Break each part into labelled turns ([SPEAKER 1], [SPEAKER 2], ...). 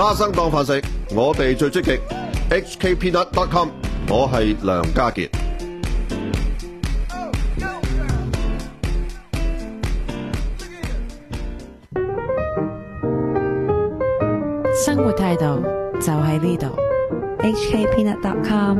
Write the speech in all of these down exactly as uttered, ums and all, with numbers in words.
[SPEAKER 1] 花生當飯食，我哋最積極。H K Peanut dot com， 我係梁家傑。
[SPEAKER 2] 生活態度就喺呢度。
[SPEAKER 3] H K Peanut dot com。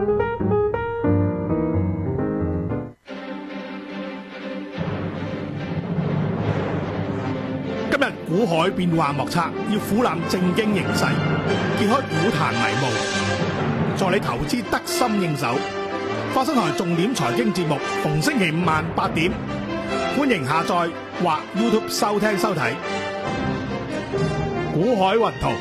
[SPEAKER 4] 今日股海變幻莫測，要俯覽正經形勢，揭開股壇迷霧，助你投資得心應手。花生台重點財經節目，逢星期五晚八點，歡迎下載或 YouTube 收聽收睇。股海雲圖，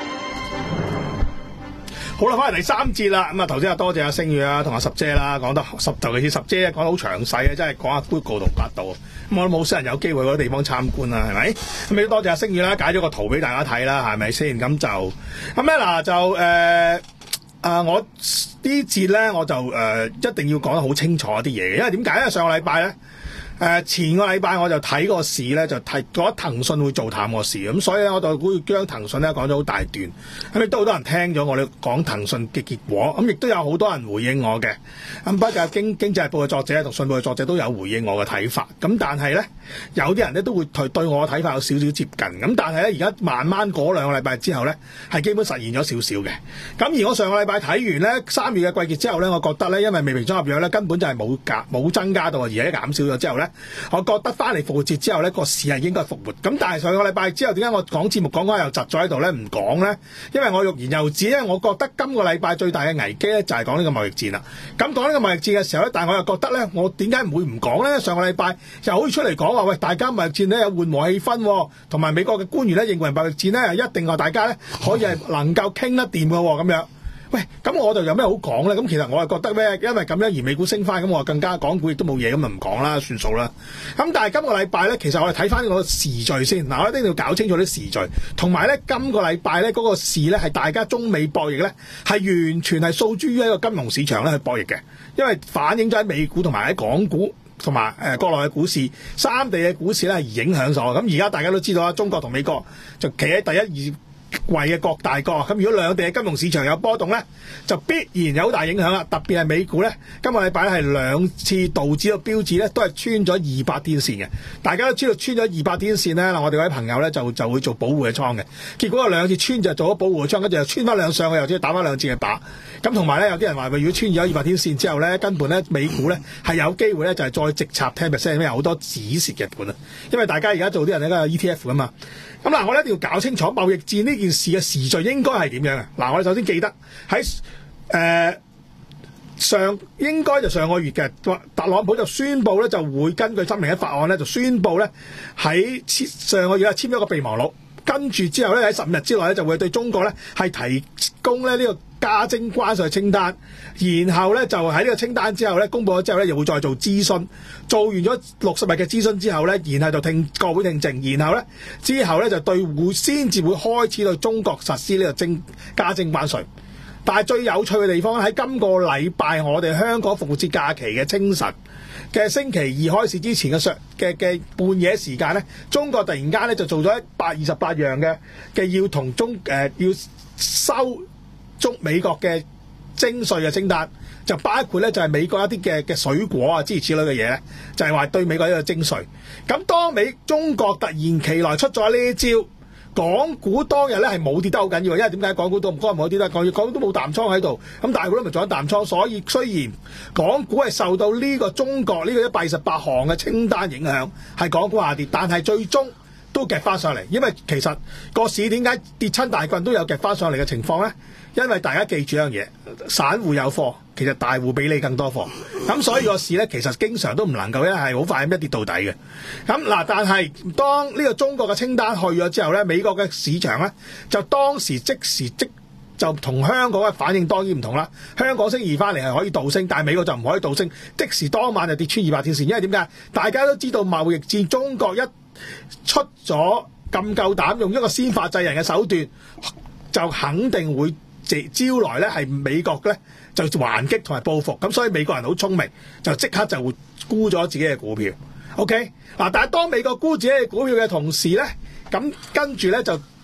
[SPEAKER 4] 好啦，翻嚟第三節啦。咁啊，頭先啊，多謝阿星宇啊，同阿十姐啦，講得十，尤其是十姐講得好詳細啊，真係講下 Google 同百度。咁我都冇少人有機會嗰啲地方參觀啦，係咪？咁亦都多謝阿星宇啦，解咗個圖俾大家睇啦，係咪先？咁就咁咧嗱，就誒啊、呃，我節呢節咧，我就誒、呃、一定要講得好清楚啲嘢嘅，因為點解咧？上個禮拜咧。誒、呃、前個禮拜我就睇個市咧，就睇覺得騰訊會做淡個市，咁所以咧我就會將騰訊咧講咗好大段，咁亦都好多人聽咗我哋講騰訊嘅結果，咁亦都有好多人回應我嘅，咁不過經經濟日報嘅作者同信報嘅作者都有回應我嘅睇法，咁但係咧有啲人咧都會對對我嘅睇法有少少接近，咁但係咧而家慢慢嗰兩個禮拜之後咧係基本實現咗少少嘅，咁而我上個禮拜睇完咧三月嘅季結之後咧，我覺得咧因為未平倉合約咧根本就係冇減冇增加到，而係減少咗之後咧。我覺得翻嚟復活節之後呢個市係應該復活。咁但係上個禮拜之後，點解我講節目講講又窒咗喺度呢？唔講呢？因為我欲言又止，因為我覺得今個禮拜最大嘅危機呢，就係講呢個貿易戰啦。咁講呢個貿易戰嘅時候呢，但係我又覺得呢，我點解唔會唔講呢？上個禮拜又可以出嚟講話，喂，大家貿易戰呢有緩和氣氛，同埋美國嘅官員呢認為貿易戰呢一定話大家呢可以係能夠傾得掂嘅咁樣。喂，咁我就有咩好講咧？咁其實我係覺得咩？因為咁樣而美股升翻，咁我更加港股亦都冇嘢，咁就唔講啦，算數啦。咁但係今個禮拜咧，其實我哋睇翻個時序先。嗱，我一定要搞清楚啲時序，同埋咧今個禮拜咧嗰個市咧係大家中美博弈咧係完全係訴諸於一個金融市場咧去博弈嘅，因為反映咗喺美股同埋喺港股同埋誒國內嘅股市三地嘅股市咧係影響咗。咁而家大家都知道啦，中國同美國就企喺第一二位嘅各大國，咁如果兩地嘅金融市場有波動咧，就必然有好大影響啦。特別係美股咧，今個禮拜咧係兩次道指嘅標誌咧都係穿咗二百天線嘅。大家都知道穿咗二百天線咧，嗱我哋嗰啲朋友咧就就會做保護嘅倉嘅。結果有兩次穿就做咗保護嘅倉，跟住又穿翻兩上去，又即係打翻兩次嘅靶。咁同埋咧有啲人話，如果穿咗二百天線之後咧，根本咧美股咧係有機會咧就係再直插 ten percent， 因為有好多止蝕嘅盤啊。因為大家而家做啲人咧有 E T F 噶嘛。咁嗱，我哋一定要搞清楚貿易戰呢件事嘅時序應該係點樣嘅。嗱，我哋首先記得喺誒、呃、上應該就上個月嘅特朗普就宣布咧，就會根據三零一法案咧，就宣布咧喺上個月啊簽咗個備忘錄，跟住之後咧喺十五日之內咧就會對中國咧係提供咧呢個加徵關稅清單，然後咧就喺呢個清單之後咧公佈咗之後咧，又會再做諮詢，做完咗六十日嘅諮詢之後咧，然後就聽國會聽證，然後咧之後咧就對會先至會開始對中國實施呢個徵加徵關稅。但係最有趣嘅地方喺今個禮拜，我哋香港復活節假期嘅清晨嘅星期二開市之前嘅上嘅嘅半夜時間咧，中國突然間咧就做咗一百二十八樣嘅嘅要同中誒、呃、要收中美國嘅徵稅嘅清單，就包括咧就係美國一啲嘅嘅水果啊諸如此類嘅嘢咧，就係話對美國一個徵稅。咁當美中國突然其來出咗呢一招，港股當日咧係冇跌得好緊要，因為點解港股都唔該冇跌得，港股都冇淡倉喺度，咁大股都咪做咗淡倉，所以雖然港股係受到呢個中國呢個一百二十八項嘅清單影響，係港股下跌，但係最終都夾翻上嚟，因為其實個市點解跌親大棍都有夾翻上嚟嘅情況咧？因為大家記住一樣嘢，散戶有貨，其實大戶比你更多貨，咁所以個市咧其實經常都唔能夠咧係好快咁一跌到底嘅。咁嗱，但係當呢個中國嘅清單去咗之後咧，美國嘅市場咧就當時即時即就同香港嘅反應當然唔同啦。香港升而翻嚟係可以倒升，但係美國就唔可以倒升，即時當晚就跌穿二百天線。因為點解？大家都知道貿易戰，中國一出咗咁夠膽用一個先發制人嘅手段，就肯定會招來咧係美國咧就還擊同埋報復，咁所以美國人好聰明，就即刻就會沽咗自己嘅股票。OK 嗱，但係當美國沽自己嘅股票嘅同時咧，咁跟住咧就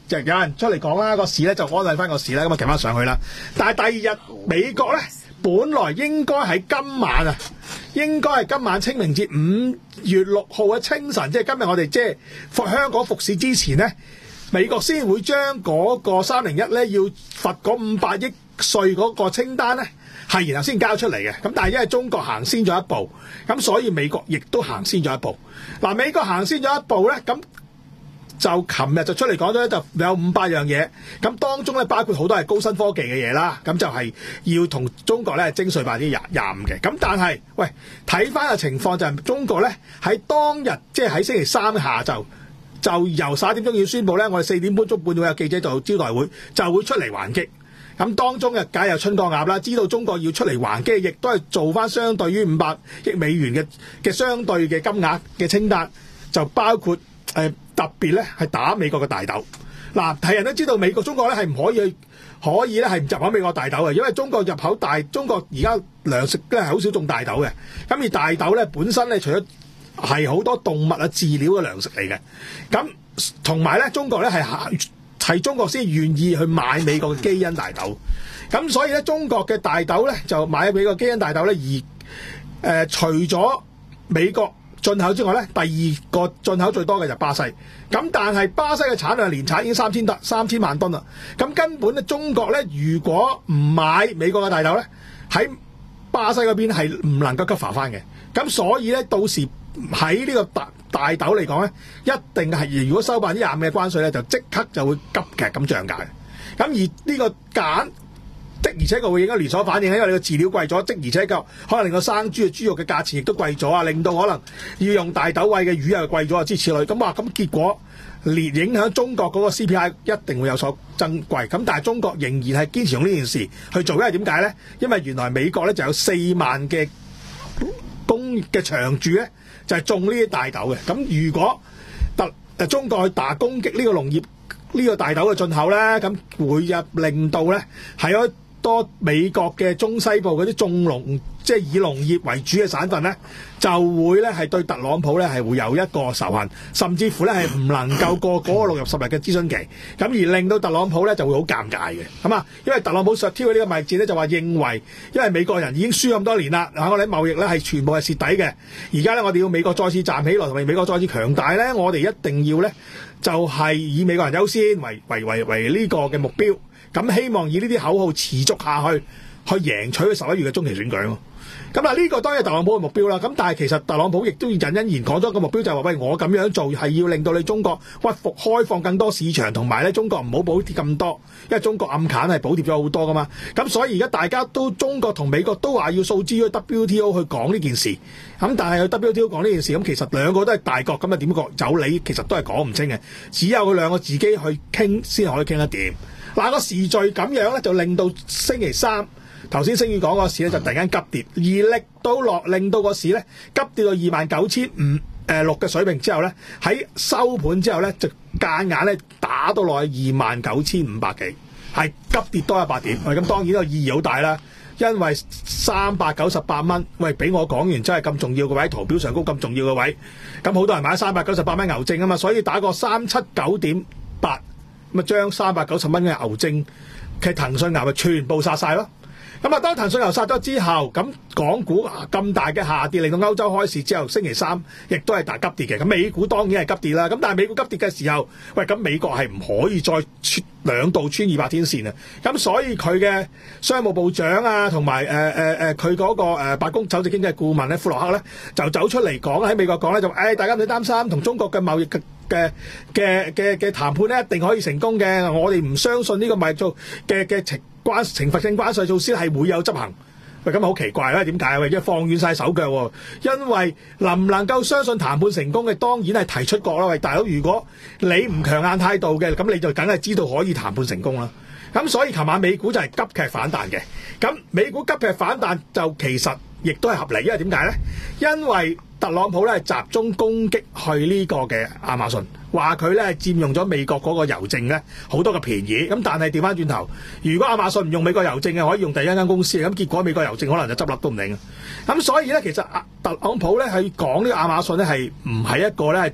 [SPEAKER 4] 就有人出嚟講啦，個市咧就安慰翻個市啦，咁啊騎翻上去啦。但係第二日美國咧，本來應該喺今晚啊，應該係今晚清明節五月六號嘅清晨，即係今日我哋即係復香港復市之前咧，美國先會將嗰個三零一咧要罰嗰五百億稅嗰個清單咧，係然後先交出嚟嘅。咁但係因為中國行先咗一步，咁所以美國亦都行先咗一步。嗱，美國行先咗一步咧，咁就琴日就出嚟講咗咧，就有五百樣嘢，咁當中咧包括好多係高新科技嘅嘢啦，咁就係要同中國咧徵稅百分之廿廿五嘅。咁但係喂，睇翻個情況就係中國咧喺當日即係喺星期三下晝就由十一點鐘要宣佈咧，我哋四點半鐘半會有記者做招待會，就會出嚟還擊。咁當中嘅梗係有春江鴨啦，知道中國要出嚟還擊，亦都係做翻相對於五百億美元嘅嘅相對嘅金額嘅清單，就包括誒、呃、特別咧係打美國嘅大豆。嗱，係人都知道美國中國咧係唔可以去可以咧係入口美國大豆嘅，因為中國入口大中國而家糧食咧係好少種大豆嘅。咁而大豆咧本身咧除咗係好多動物啊飼料嘅糧食嚟嘅，咁同埋咧中國咧係係中國先願意去買美國嘅基因大豆，咁所以咧中國嘅大豆咧就買美國基因大豆咧，而誒、呃、除咗美國進口之外咧，第二個進口最多嘅就係巴西，咁但係巴西嘅產量年產已經三千噸三千萬噸啦，咁根本咧中國咧如果唔買美國嘅大豆咧，喺巴西嗰邊係唔能夠急浮翻嘅，咁所以咧到時喺呢個大大豆嚟講咧，一定係如果收百分之廿五嘅關稅咧，就即刻就會急劇咁漲價嘅。咁而呢個揀的而且確會影響連鎖反應，因為你個飼料貴咗，即而且確可能令個生豬嘅豬肉嘅價錢亦都貴咗啊，令到可能要用大豆餵嘅魚又貴咗啊，諸如此類。咁話咁結果連影響中國嗰個 C P I 一定會有所增貴。咁但係中國仍然係堅持用呢件事去做，因為點解咧？因為原來美國咧就有四萬嘅工嘅長住咧。就係種呢啲大豆嘅，咁如果特誒中國去打攻擊呢個農業呢、呢個大豆嘅進口咧，咁會入令到咧係好多美國嘅中西部嗰啲種農即係以農業為主嘅省份咧，就會咧係對特朗普咧係會有一個仇恨，甚至乎咧係唔能夠過嗰個六入十日嘅諮詢期，咁而令到特朗普咧就會好尷尬嘅，咁啊，因為特朗普實挑嘅呢個貿易戰咧就話認為，因為美國人已經輸咁多年啦，我哋貿易咧係全部係蝕底嘅，而家咧我哋要美國再次站起來，同埋美國再次強大咧，我哋一定要咧就係以美國人優先為為為為呢個嘅目標，咁希望以呢啲口號持續下去，去贏取佢十一月嘅中期選舉咯。咁嗱，呢個當然係特朗普嘅目標啦。咁但係其實特朗普亦都要隱隱然講咗個目標，就係話：喂，我咁樣做係要令到你中國屈服，開放更多市場，同埋咧中國唔好補貼咁多，因為中國暗砍係補貼咗好多噶嘛。咁所以而家大家都中國同美國都話要訴諸於 W T O 去講呢件事。咁但係去 W T O 講呢件事，咁其實兩個都係大國，咁啊點講走理其實都係講唔清嘅。只有佢兩個自己去傾先可以傾得掂。嗱，個時序咁樣咧，就令到星期三。頭先星宇講個市咧就突然間急跌，而力到落令到個市咧急跌到二萬九千五誒六嘅水平之後咧，喺收盤之後咧就間硬咧打到落去二萬九千五百幾，係急跌多一百點。喂，咁當然呢個意義好大啦，因為三百九十八蚊，喂，俾我講完真係咁重要嘅位，圖表上高咁重要嘅位，咁好多人買三百九十八蚊牛證啊嘛，所以打個三七九點八，咁啊將三百九十蚊嘅牛證嘅騰訊牛咪全部殺晒咯。咁啊，當騰訊牛殺咗之後，咁港股咁大嘅下跌，令到歐洲開市之後，星期三亦都係大急跌嘅。咁美股當然係急跌啦。咁但係美股急跌嘅時候，喂，咁美國係唔可以再穿兩度穿二百天線啊。咁所以佢嘅商務部長啊，同埋誒誒誒佢嗰個誒白宮首席經濟顧問咧，庫洛克咧，就走出嚟講喺美國講咧，就誒、哎、大家唔使擔心，同中國嘅貿易嘅嘅嘅嘅嘅談判咧一定可以成功嘅。我哋唔相信呢個貿易做嘅嘅情。關懲罰性關稅措施係會有執行，喂，咁好奇怪啦，點解？喂，因為放軟晒手腳喎，因為能唔能夠相信談判成功嘅，當然係提出國啦。喂，大佬，如果你唔強硬態度嘅，咁你就梗係知道可以談判成功啦。咁所以琴晚美股就係急劇反彈嘅，咁美股急劇反彈就其實亦都係合理，因為點解咧？因為特朗普咧集中攻擊去呢個嘅亞馬遜，話佢咧佔用咗美國嗰個郵政咧好多嘅便宜。咁但係調翻轉頭，如果亞馬遜唔用美國郵政嘅，可以用第一間公司嘅，咁結果美國郵政可能就執笠都唔定啊。咁所以咧，其實特朗普咧去講呢個亞馬遜咧係唔係一個咧係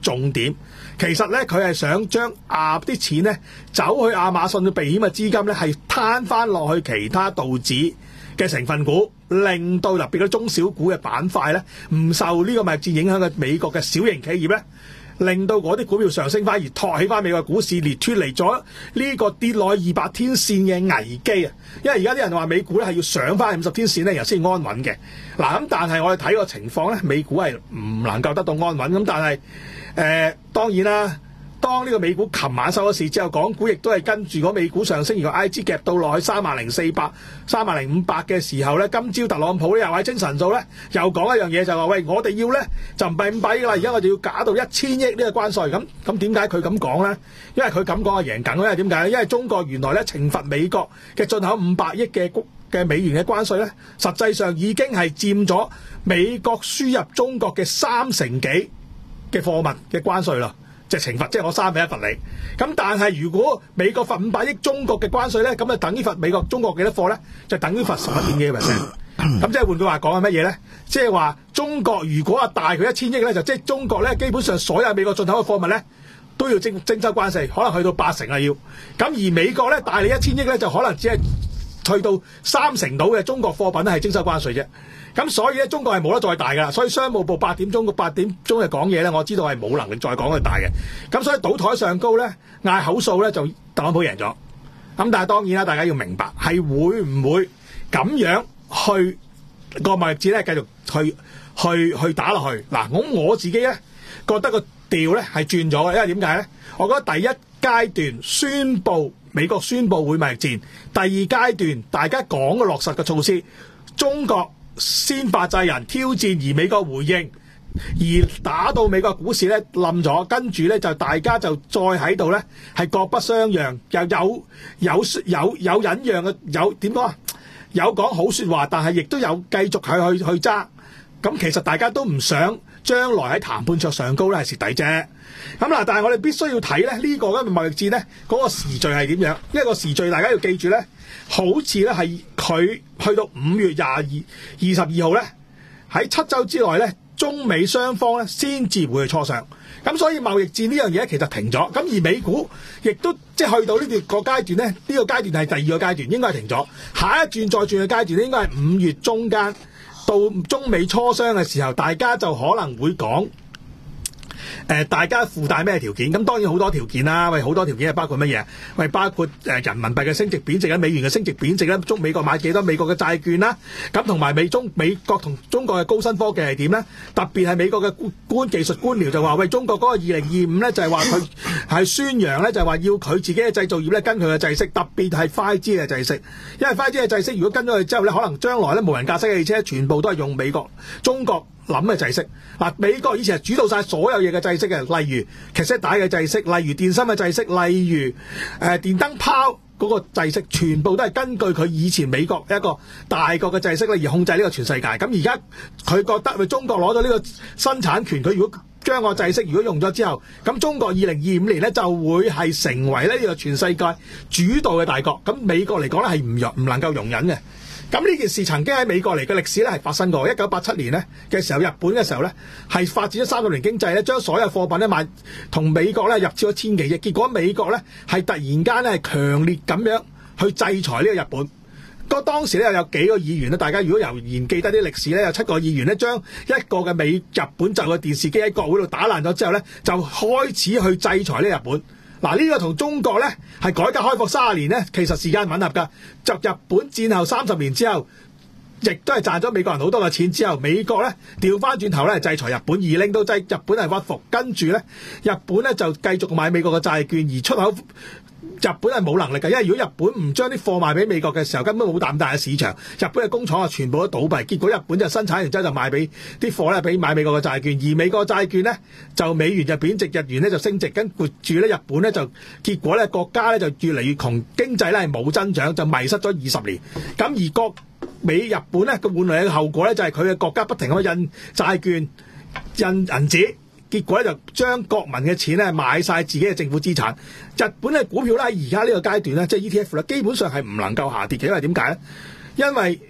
[SPEAKER 4] 重點。其實咧，佢係想將亞啲錢咧走去亞馬遜嘅避險嘅資金咧，係攤翻落去其他道指嘅成分股，令到特別嗰中小股嘅板塊咧唔受呢個貿易戰影響嘅美國嘅小型企業咧，令到嗰啲股票上升翻，而托起翻美國股市，而脱離咗呢個跌落二百天線嘅危機啊！因為而家啲人話美股咧係要上翻五十天線咧，然後先安穩嘅。嗱咁，但係我哋睇個情況咧，美股係唔能夠得到安穩。咁但係誒、呃、當然啦，當呢個美股琴晚收咗市之後，港股亦都係跟住嗰美股上升，而個 I G 夾到落去三萬零四百、三萬零五百嘅時候咧，今朝特朗普咧又喺精神數咧又講一樣嘢，就話喂，我哋要咧就唔係五百億啦，而家我哋要假到一千億呢個關稅。咁咁點解佢咁講咧？因為佢咁講係贏緊，因為點解咧？因為中國原來咧懲罰美國嘅進口五百億嘅嘅美元嘅關稅咧，實際上已經係佔咗美國輸入中國嘅三成幾嘅貨物嘅關稅啦。即係懲罰，即係我三比一罰你。咁但係如果美國罰五百億中國嘅關稅咧，咁就等於罰美國中國幾多貨咧？就等於罰十一點幾個 percent。咁即係換句話講係乜嘢咧？即係話中國如果啊大佢一千億咧，就即係中國咧基本上所有美國進口嘅貨物咧都要徵徵收關稅，可能去到八成啊要。咁而美國咧大你一千億咧，就可能只係去到三成到嘅中國貨品咧係徵收關稅啫。咁所以咧，中國係冇得再大㗎，所以商務部八點鐘八點鐘嘅講嘢咧，我知道係冇能力再講佢大嘅。咁所以賭台上高咧，嗌口數咧就特朗普贏咗。咁但係當然啦，大家要明白係會唔會咁樣去個貿易戰咧繼續去去去打落去嗱？咁我自己咧覺得個調咧係轉咗嘅，因為點解咧？我覺得第一階段宣佈美國宣佈會貿易戰，第二階段大家講嘅落實嘅措施，中國先發制人挑戰，而美國回應，而打到美國股市咧冧咗，跟住咧就大家就再喺度咧係各不相讓，又有有有有忍讓嘅，有點講啊？有講好説話，但係亦都有繼續去去去揸。咁其實大家都唔想將來喺談判桌上高咧係蝕底啫。咁嗱，但係我哋必須要睇咧呢個嘅貿易戰咧嗰個時序係點樣？因為個時序大家要記住咧，好似咧係佢去到五月廿二、二十二號咧，喺七週之內咧，中美雙方咧先至會去磋商。咁所以貿易戰呢樣嘢其實停咗。咁而美股亦都即係去到呢段個階段咧，呢、呢個階段係第二個階段，應該係停咗。下一轉再轉嘅階段咧，應該係五月中間到中美磋商嘅時候，大家就可能會講。誒、呃，大家附帶咩條件？咁當然好多條件啦。喂，好多條件係包括乜嘢？喂，包括誒、呃、人民幣嘅升值貶值啦，美元嘅升值貶值啦，中美國買幾多美國嘅債券啦。咁同埋美中美國同中國嘅高新科技係點咧？特別係美國嘅官技術官僚就話：喂，中國嗰個二零二五咧就係話佢係宣揚咧，就係話要佢自己嘅製造業咧跟佢嘅制式，特別係 五 G 嘅制式。因為 五 G 嘅制式如果跟咗佢之後咧，可能將來咧無人駕駛嘅汽車全部都係用美國、中國諗嘅制式。嗱，美國以前係主導晒所有嘢嘅制式嘅，例如卡式帶嘅制式，例如電芯嘅制式，例如誒、呃、電燈泡嗰個制式，全部都係根據佢以前美國一個大國嘅制式咧而控制呢個全世界。咁而家佢覺得佢中國攞咗呢個生產權，佢如果將個制式如果用咗之後，咁中國二零二五年咧就會係成為咧呢個全世界主導嘅大國。咁美國嚟講咧係唔容唔能夠容忍嘅。咁呢件事曾經喺美國嚟嘅歷史咧係發生過。一九八七年咧嘅時候，日本嘅時候咧係發展咗三十年經濟咧，將所有貨品咧賣同美國咧入超咗千幾億。結果美國咧係突然間咧係強烈咁樣去制裁呢個日本。個當時咧有幾個議員咧，大家如果猶然記得啲歷史咧，有七個議員咧將一個嘅美日本就嘅電視機喺國會度打爛咗之後咧，就開始去制裁呢個日本。嗱，呢個同中國咧係改革開放三十年咧，其實時間吻合㗎。就日本戰後三十年之後，亦都係賺咗美國人好多嘅錢之後，美國咧調翻轉頭咧制裁日本，而令到制日本係屈服。跟住咧，日本咧就繼續買美國嘅債券，而出口日本係冇能力嘅，因為如果日本唔將啲貨賣俾美國嘅時候，根本冇咁大嘅市場。日本嘅工廠啊，全部都倒閉。結果日本就生產完之後就賣俾啲貨咧，俾買美國嘅債券。而美國債券咧就美元就貶值，日元咧就升值。跟住咧日本咧就結果咧國家咧就越嚟越窮，經濟咧係冇增長，就迷失咗二十年。咁而國美日本咧個換嚟嘅後果咧就係佢嘅國家不停咁印債券、印銀紙。結果咧就將國民嘅錢咧買晒自己嘅政府資產。日本嘅股票咧喺而家呢個階段咧，即係 E T F 咧，基本上係唔能夠下跌嘅，因為點解咧？因為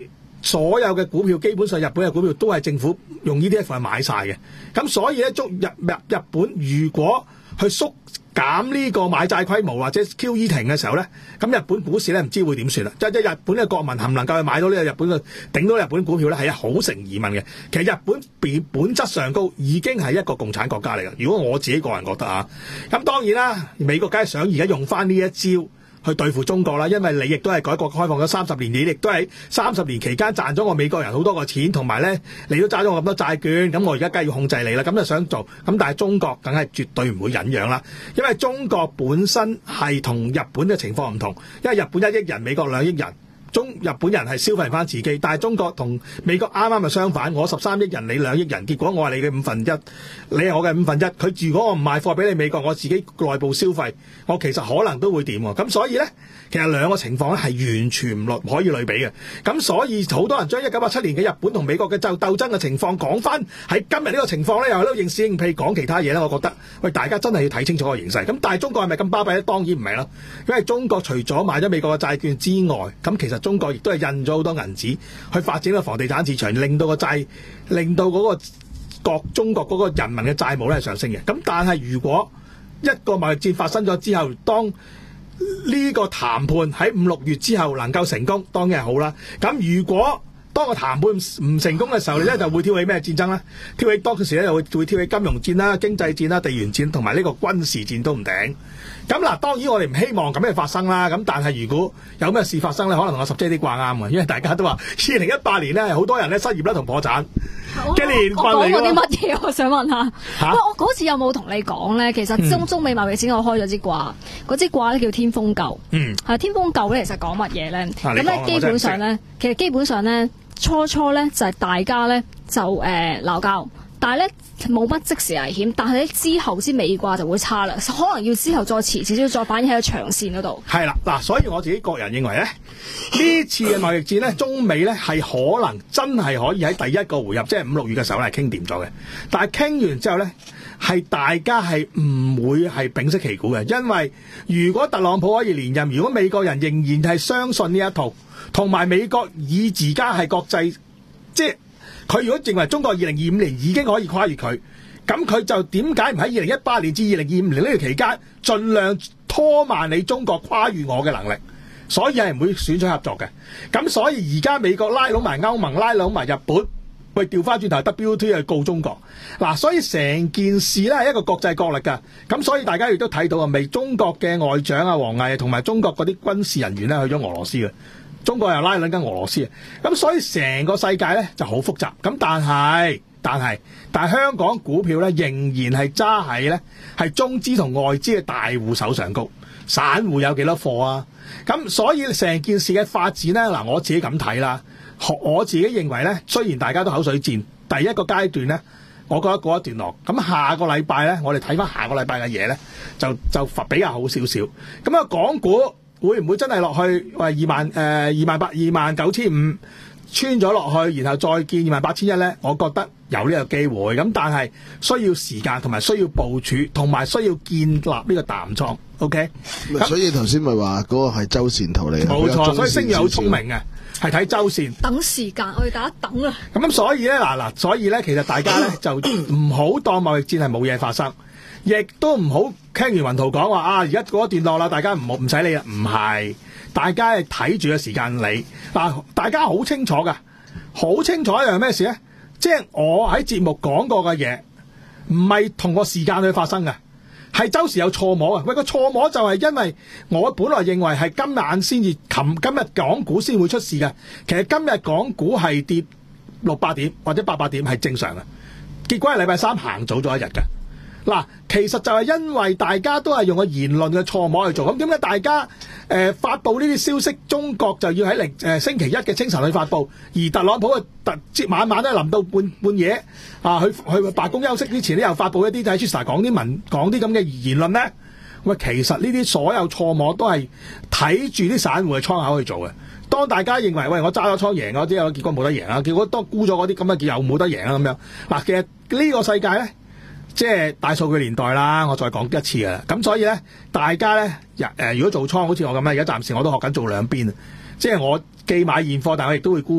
[SPEAKER 4] 所有嘅股票基本上日本嘅股票都係政府用 E T F 去買晒嘅。咁所以咧，中日日日本如果去縮減呢個買債規模或者 Q E 停嘅時候咧，咁日本股市咧唔知會點算啦。即係日本嘅國民能唔能夠去買到呢個日本嘅頂到日本股票咧，係好成疑問嘅。其實日本本本質上高已經係一個共產國家嚟嘅。如果我自己個人覺得啊，咁當然啦，美國梗係想而家用翻呢一招去對付中國啦，因為你亦都係改革開放咗三十年，你亦都係三十年期間賺咗我美國人好多個錢，同埋咧你都揸咗我咁多債券，咁我而家梗係要控制你啦，咁就想做，咁但係中國梗係絕對唔會忍讓啦，因為中國本身係同日本嘅情況唔同，因為日本一億人，美國兩億人。中日本人係消費翻自己，但係中國同美國啱啱就相反，我十三億人，你兩億人，結果我係你嘅五分一，你係我嘅五分一。佢如果我唔賣貨俾你美國，我自己內部消費，我其實可能都會點喎。咁所以咧，其實兩個情況咧係完全唔可以類比嘅。咁所以好多人將一九八七年嘅日本同美國嘅鬥鬥爭嘅情況講翻喺今日呢個情況咧，又喺度認屎認屁講其他嘢咧。我覺得喂，大家真係要睇清楚個形勢。咁但係中國係咪咁巴閉咧？當然唔係啦，因為中國除咗買咗美國嘅債券之外，咁其實中國亦都係印咗好多銀紙去發展個房地產市場，令到個債，令到嗰個國中國嗰個人民嘅債務咧係上升嘅。咁但係如果一個貿易戰發生咗之後，當呢個談判喺五六月之後能夠成功，當然係好啦。咁如果當個談判唔成功嘅時候，你咧就會挑起咩戰爭咧？挑起當時咧就會會挑起金融戰啦、經濟戰啦、地緣戰同埋呢個軍事戰都唔定。咁嗱，當然我哋唔希望咁樣發生啦。咁但係如果有咩事發生咧，可能同我十姐啲掛啱嘅，因為大家都話二零一八年咧好多人咧失業啦同破產嘅年份嚟㗎。
[SPEAKER 5] 我講過啲乜嘢？我想問下。
[SPEAKER 4] 嚇！
[SPEAKER 5] 我嗰次有冇同你講咧？其實中中美貿易戰我開咗支卦，嗰支卦咧叫天風姤。嗯。係天風姤咧，其實講乜嘢咧？咁咧基本上咧，其實基本上咧。初初咧就係、是、大家咧就誒鬧交，但係咧冇乜即時危險，但係咧之後先尾卦就會差啦，可能要之後再遲少少再反映喺個長線嗰度。係啦，嗱，所以我自己個人認為咧，呢次嘅貿易戰咧，中美咧係可能真係可以喺第一個回合，即係五六月嘅時候咧係傾掂咗嘅，但係傾完之後咧係大家係唔會係屏息旗鼓嘅，因為如果特朗普可以連任，如果美國人仍然係相信呢一套。同埋美國以自家係國際，即係佢如果認為中國二零二五年已經可以跨越佢，咁佢就點解唔喺二零一八年至二零二五年呢個期間，盡量拖慢你中國跨越我嘅能力？所以係唔會選取合作嘅。咁所以而家美國拉攏埋歐盟，拉攏埋日本，喂調翻轉頭 W T O 去告中國。嗱，所以成件事咧係一個國際角力㗎。咁所以大家亦都睇到啊，未中國嘅外長啊王毅同埋中國嗰啲軍事人員咧去咗俄羅斯嘅。中國又拉攏緊俄羅斯，咁所以成個世界咧就好複雜。咁但係，但係，但係香港股票咧仍然係揸喺咧係中資同外資嘅大戶手上高，散戶有幾多貨啊？咁所以成件事嘅發展咧，嗱我自己咁睇啦，我自己認為咧，雖然大家都口水戰，第一個階段咧，我覺得過一段落。咁下個禮拜咧，我哋睇翻下個禮拜嘅嘢咧，就就比較好少少。咁啊，港股。會唔會真係落去？喂，二萬誒二萬八二萬九千五穿咗落去，然後再見二萬八千一咧？我覺得有呢個機會，咁但係需要時間，同埋需要部署，同埋需要建立呢個淡倉。OK，
[SPEAKER 6] 所以頭先咪話嗰個係周線圖嚟嘅，
[SPEAKER 4] 冇錯。所以星爺好聰明嘅，係睇周線。
[SPEAKER 5] 等時間，我哋大家等啊。
[SPEAKER 4] 咁咁，所以咧嗱嗱，所以咧，其實大家咧就唔好當貿易戰係冇嘢發生。亦都唔好傾完雲圖講話啊！而家嗰一段落啦，大家唔好唔使理啦。唔係，大家係睇住個時間理嗱，大家好清楚噶，好清楚一樣咩事咧？即係我喺節目講過嘅嘢，唔係同個時間去發生嘅，係周時有錯摸啊！喂，個錯摸就係因為我本來認為係今晚先至，琴今日港股先會出事嘅。其實今日港股係跌六百點或者八百點係正常嘅，結果係禮拜三行早咗一日嘅。嗱，其實就係因為大家都係用個言論嘅錯摸去做，咁點解大家誒、呃、發布呢啲消息，中國就要喺零誒星期一嘅清晨去發布，而特朗普嘅特接晚晚咧臨到半半夜啊，去去白宮休息之前咧又發布一啲喺 Twitter 講啲文講啲咁嘅言論咧，喂，其實呢啲所有錯摸都係睇住啲散戶嘅倉口去做嘅。當大家認為喂我揸咗倉贏嗰啲，結果冇得贏啊，結果當沽咗嗰啲咁啊，又冇得贏啊咁樣。嗱，其實呢個世界咧。即係大數據年代啦，我再講一次啊！咁所以咧，大家咧，誒、呃，如果做倉好似我咁咧，而家暫時我都學緊做兩邊啊！即係我既買現貨，但我亦都會沽 put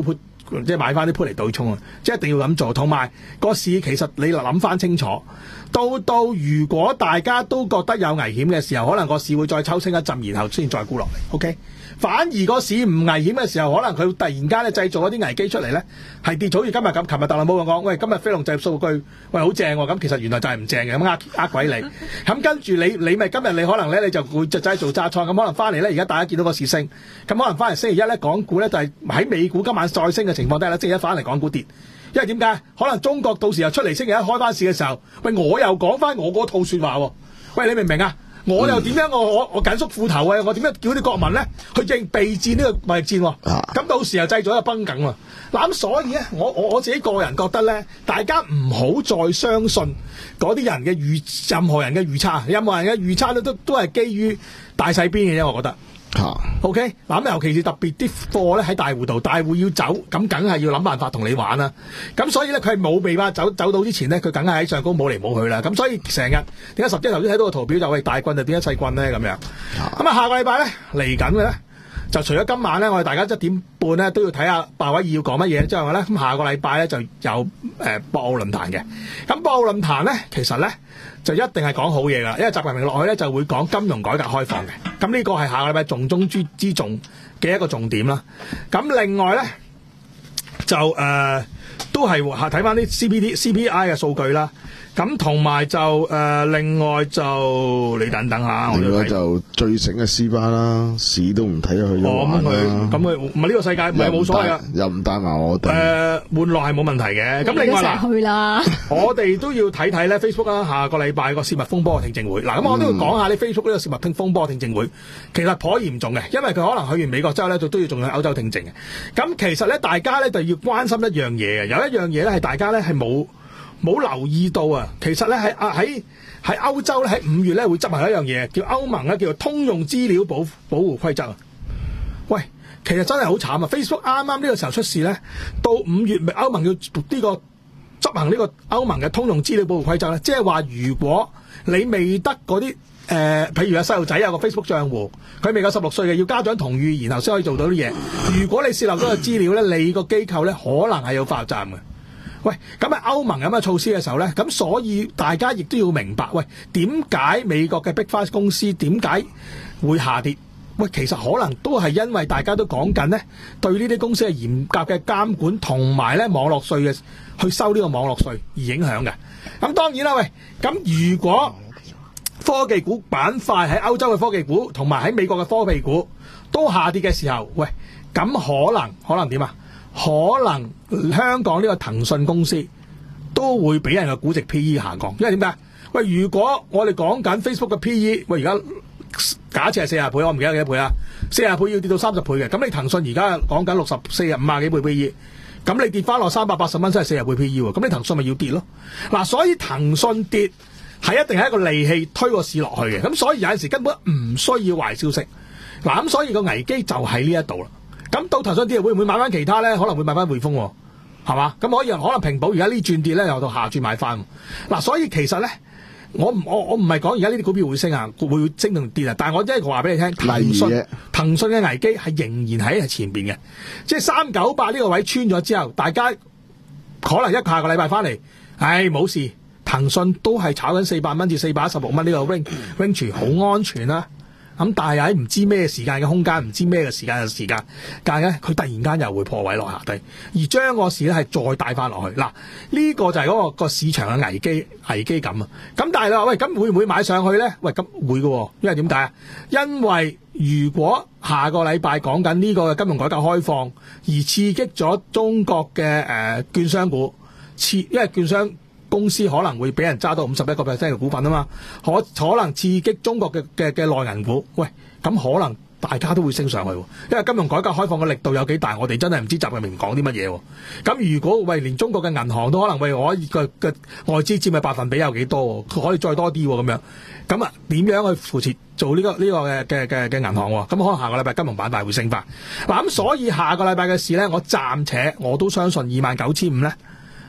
[SPEAKER 4] 即係買翻啲 put 嚟對沖啊！即係一定要咁做。同埋個市其實你諗翻清楚，到到如果大家都覺得有危險嘅時候，可能個市會再抽升一陣，然後先再沽落嚟。OK。反而個市唔危險嘅時候，可能佢突然間咧製造一啲危機出嚟咧，係跌咗。好似今日咁，琴日特朗普講，喂，今日非農就業數據，喂，好正喎。咁其實原來就係唔正嘅，咁呃呃鬼你。咁跟住你，你咪今日你可能咧，你就會就走去做揸倉。咁可能翻嚟咧，而家大家見到個市升，咁可能翻嚟星期一咧，港股咧就係喺美股今晚再升嘅情況底下咧，星期一翻嚟港股跌。因為點解？可能中國到時又出嚟星期一開翻市嘅時候，喂，我又講翻我嗰套説話喎。喂，你明唔明啊？我又點樣？我我我緊縮褲頭啊！我點樣叫啲國民咧去應備戰呢個貿易戰？咁到時又製造一個崩梗喎。嗱咁所以咧，我我我自己個人覺得咧，大家唔好再相信嗰啲人嘅預，任何人嘅預測，任何人嘅預測咧都都係基於大細邊嘅啫。我覺得。O K， 嗱尤其是特別啲貨咧喺大戶度，大戶要走，咁梗係要諗辦法同你玩啦。咁所以咧，佢係冇備吧走走到之前咧，佢梗係喺上高冇嚟冇去啦。咁所以成日點解十隻頭先睇到個圖表就係大棍就點解細棍咧咁樣？咁啊下個禮拜咧嚟緊嘅咧，就除咗今晚咧，我哋大家一點半咧都要睇下鮑威爾要講乜嘢之後咧，咁下個禮拜咧就有誒、呃、博鰲論壇嘅。咁博鰲論壇咧，其實咧就一定係講好嘢噶，因為習近平落去咧就會講金融改革開放嘅。咁呢個係下個禮拜重中之之重嘅一個重點啦。咁另外咧就誒、呃、都係睇翻啲 C P D C P I 嘅數據啦。咁同埋就誒、呃，另外就你等等下，
[SPEAKER 6] 另外就最醒嘅 C 巴啦，市都唔睇咗佢咗玩啦。
[SPEAKER 4] 咁佢唔係呢個世界唔係冇所謂噶，
[SPEAKER 6] 又唔帶埋我哋。誒、
[SPEAKER 4] 呃，玩樂係冇問題嘅。咁另外嗱，
[SPEAKER 5] 去啦
[SPEAKER 4] 我哋都要睇睇咧 Facebook 啦，下個禮拜個泄密風波嘅聽證會。嗱，咁我都要講下呢 Facebook 呢個泄密聽風波聽證會，其實頗嚴重嘅，因為佢可能去完美國之後咧，就都要仲去歐洲聽證嘅。咁其實咧，大家咧就要關心一樣嘢嘅，有一樣嘢咧係大家咧係冇。冇留意到啊！其實咧喺啊喺喺歐洲咧喺五月咧會執行一樣嘢，叫歐盟咧叫做通用資料保保護規則啊！喂，其實真係好慘啊 ！Facebook 啱啱呢個時候出事咧，到五月咪歐盟要呢個執行呢個歐盟嘅通用資料保護規則咧，即係話如果你未得嗰啲誒，譬如有細路仔有個 Facebook 賬戶，佢未夠十六歲嘅，要家長同意，然後先可以做到啲嘢。如果你泄漏咗個資料咧，你個機構咧可能係有法律責任嘅。喂，咁啊歐盟咁嘅措施嘅時候咧，咁所以大家亦都要明白，喂，點解美國嘅 Big Five 公司點解會下跌？喂，其實可能都係因為大家都講緊咧，對呢啲公司係嚴格嘅監管，同埋咧網絡稅嘅去收呢個網絡稅而影響嘅。咁當然啦，喂，咁如果科技股板塊喺歐洲嘅科技股同埋喺美國嘅科技股都下跌嘅時候，喂，咁可能可能點啊？可能香港呢個騰訊公司都會俾人嘅估值 P E 下降，因為點解？喂，如果我哋講緊 Facebook 嘅 P E， 喂，而家假設係四十倍，我唔記得幾多倍啦，四十倍要跌到三十倍嘅，咁你騰訊而家講緊六十四十五啊幾倍 P E， 咁你跌翻落三百八十蚊，真係四十倍 P E 喎，咁你騰訊咪要跌咯？嗱，所以騰訊跌係一定係一個利器推個市落去嘅，咁所以有陣時根本唔需要壞消息，嗱，咁所以個危機就喺呢一度啦。咁到騰訊跌會唔會買翻其他咧？可能會買翻匯豐，係嘛？咁可以可能平保而家呢轉跌咧，又到下轉買翻。嗱，所以其實咧，我唔我我唔係講而家呢啲股票會升啊，會升同跌啊。但係我真係話俾你聽，騰訊騰訊嘅危機係仍然喺前邊嘅，即係三九八呢個位穿咗之後，大家可能一下個禮拜翻嚟，唉冇事，騰訊都係炒緊四百蚊至四百一十六蚊呢個 range range 好安全啦。咁但係喺唔知咩時間嘅空間，唔知咩嘅時間嘅時間，但係咧佢突然間又會破位落下低，而將個市咧係再帶翻落去。嗱，呢個就係嗰、嗰個個市場嘅危機危機感啊！咁但係你話喂，咁會唔會買上去咧？喂，咁會嘅，因為點解啊？因為如果下個禮拜講緊呢個金融改革開放，而刺激咗中國嘅誒、呃、券商股，刺因為券商公司可能會俾人揸到五十一個 percent 嘅股份啊嘛，可可能刺激中國嘅嘅嘅內銀股，喂，咁可能大家都會升上去，因為金融改革開放嘅力度有幾大，我哋真係唔知習近平講啲乜嘢。咁如果喂連中國嘅銀行都可能喂可以嘅嘅外資佔嘅百分比有幾多，佢可以再多啲咁樣，咁啊點樣去扶持做呢、這個呢、這個嘅嘅嘅嘅銀行？咁可能下個禮拜金融板塊會升翻。嗱，咁所以下個禮拜嘅事咧，我暫且我都相信二萬九千五咧。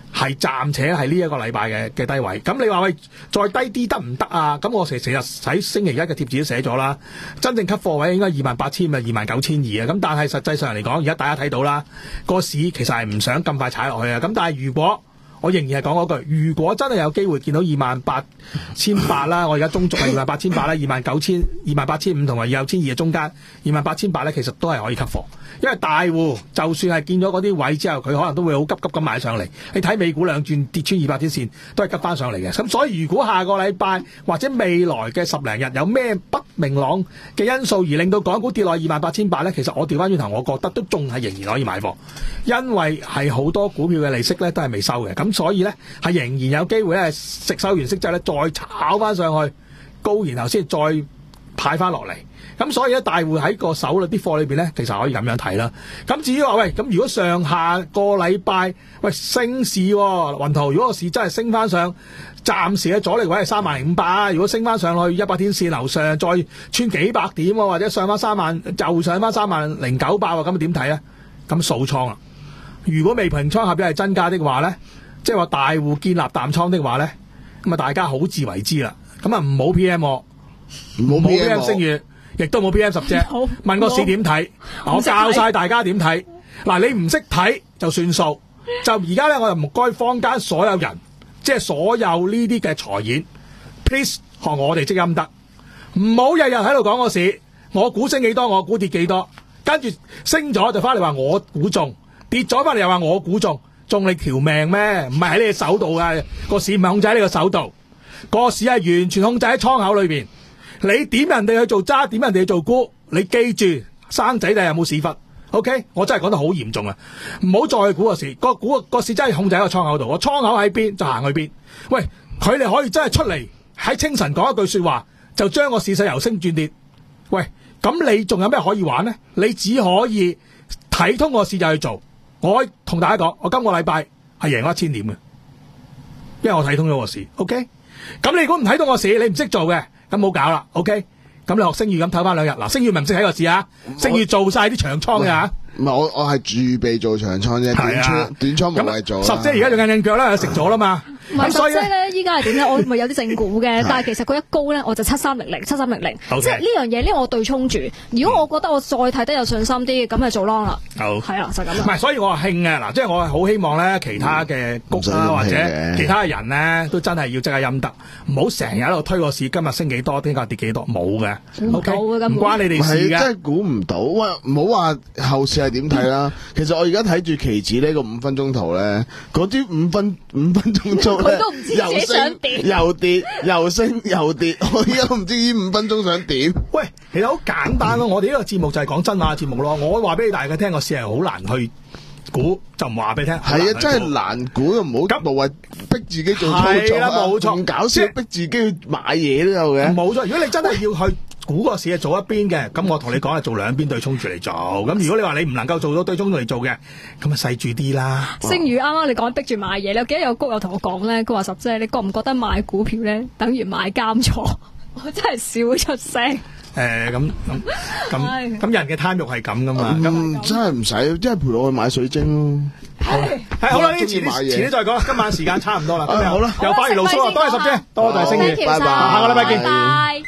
[SPEAKER 4] 係暫且係呢一個禮拜嘅嘅低位。咁你話喂再低啲得唔得啊？咁我成成日喺星期一嘅貼紙都寫咗啦，真正吸貨位應該二萬八千啊，二萬九千二啊。咁但係實際上嚟講，而家大家睇到啦，個市其實係唔想咁快踩落去啊。咁但係如果我仍然係講嗰句，如果真係有機會見到二萬八千八啦，我而家中軸係二萬八千八啦，二萬九千、二萬八千五同埋二九千二嘅中間，二萬八千八咧，其實都係可以吸貨，因為大戶就算係見咗嗰啲位之後，佢可能都會好急急咁買上嚟。你睇美股兩轉跌穿二百天線，都係急翻上嚟嘅。咁所以如果下個禮拜或者未來嘅十零日有咩不明朗嘅因素而令到港股跌落二萬八千八咧，其實我調翻轉頭，我覺得都仲係仍然可以買貨，因為係好多股票嘅利息咧都係未收嘅。咁所以咧係仍然有機會咧食收完息之後咧再炒翻上去高，然後先再派翻落嚟。咁所以咧大戶喺個手裏啲貨裏邊咧，其實可以咁樣睇啦。咁至於話喂，咁如果上下個禮拜喂升市喎，雲圖如果個市真係升翻上，暫時嘅阻力位係三萬零五百啊。如果升翻上去一百天線樓上，再穿幾百點喎，或者上翻三萬，就上翻三萬零九百喎，咁點睇咧？咁掃倉啦。如果未平倉合約係增加的話咧，即係話大戶建立淡倉的話咧，咁啊大家好自為之啦。咁啊唔好 P M 我，唔好 P M 星月，亦都冇 P M 十隻。問個市點睇，我教晒大家點睇。嗱，你唔識睇就算數。就而家咧，我就唔該坊間所有人，即係所有呢啲嘅財演 ，please 學我哋積陰德，唔好日日喺度講個市，我估升幾多，我估跌幾多，跟住升咗就翻嚟話我估中，跌咗翻嚟又話我估中。中你條命咩？唔係喺你嘅手度㗎，個市唔係控制喺你個手度，個市係完全控制喺倉口裏邊。你點人哋去做揸，點人哋去做沽，你記住生仔仔有冇屎忽 ？OK， 我真係講得好嚴重啊！唔好再去估個市，個估個市真係控制喺個倉口度，個倉口喺邊就行去邊。喂，佢哋可以真係出嚟喺清晨講一句說話，就將個市勢由升轉跌。喂，咁你仲有咩可以玩呢？你只可以睇通個市就去做。我同大家講，我今個禮拜係贏咗一千點嘅，因為我睇通咗個市。OK， 咁你如果唔睇通個市，你唔識做嘅，咁冇搞啦。OK， 咁你學星宇咁唞翻兩日。嗱，星宇咪唔識睇個市啊，星宇做晒啲長倉嘅吓。
[SPEAKER 6] 唔係我我係預備做長倉啫，短倉短倉冇謂做。
[SPEAKER 4] 十姐而家仲硬硬腳啦，食咗啦嘛。
[SPEAKER 5] 唔係十姐咧，依家係點咧？我咪有啲正股嘅，但係其實佢一高咧，我就七三零零、七三零零，即係呢樣嘢呢，我對沖住。如果我覺得我再睇得有信心啲，咁就做 long 啦。好，係啦，就咁啦。唔係，所以我係興嘅嗱，即係我係好希望咧，其他嘅谷啦或者其他嘅人咧，都真係要積下陰德，唔好成日喺度推個市，今日升幾多，聽日跌幾多，冇嘅。O K，唔關你哋事嘅。
[SPEAKER 6] 真係估唔到，喂，唔好話後市係點睇啦。其實我而家睇住期指呢個五分鐘圖咧，嗰啲五分五分鐘圖咧，
[SPEAKER 5] 都唔知自己想點，
[SPEAKER 6] 又跌又升又跌，我而家都唔知呢五分鐘想點。
[SPEAKER 4] 喂，其實好簡單咯，我哋呢個節目就係講真話節目咯。我話俾大家聽，個市係好難去估，就唔話俾你聽。
[SPEAKER 6] 係啊，真係難估，唔好無謂逼自己做操作。
[SPEAKER 4] 係啦，冇錯，
[SPEAKER 6] 唔搞笑，逼自己去買嘢都有嘅。
[SPEAKER 4] 冇錯，如果你真係要去估個市係做一邊嘅，咁我同你講係做兩邊對沖住嚟做。咁如果你話你唔能夠做到對沖嚟做嘅，咁啊細住啲啦。
[SPEAKER 5] 星宇啱啱你講逼住買嘢，你記得有谷友同我講咧，佢話十姐，你覺唔覺得買股票咧等於買監錯？我真係笑出聲。
[SPEAKER 4] 誒，咁咁咁咁人嘅貪欲係咁噶嘛？
[SPEAKER 6] 咁真係唔使，即係陪我去買水晶咯。
[SPEAKER 4] 係好啦，呢啲遲啲遲啲再講。今晚時間差唔多啦。
[SPEAKER 6] 好啦，
[SPEAKER 4] 又反而盧叔，多謝十姐，多謝星宇，
[SPEAKER 6] 拜拜，
[SPEAKER 4] 下個禮拜見。
[SPEAKER 5] 拜。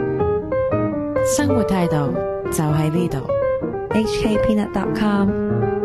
[SPEAKER 2] 生活態度就喺呢度。
[SPEAKER 3] H K Peanut dot com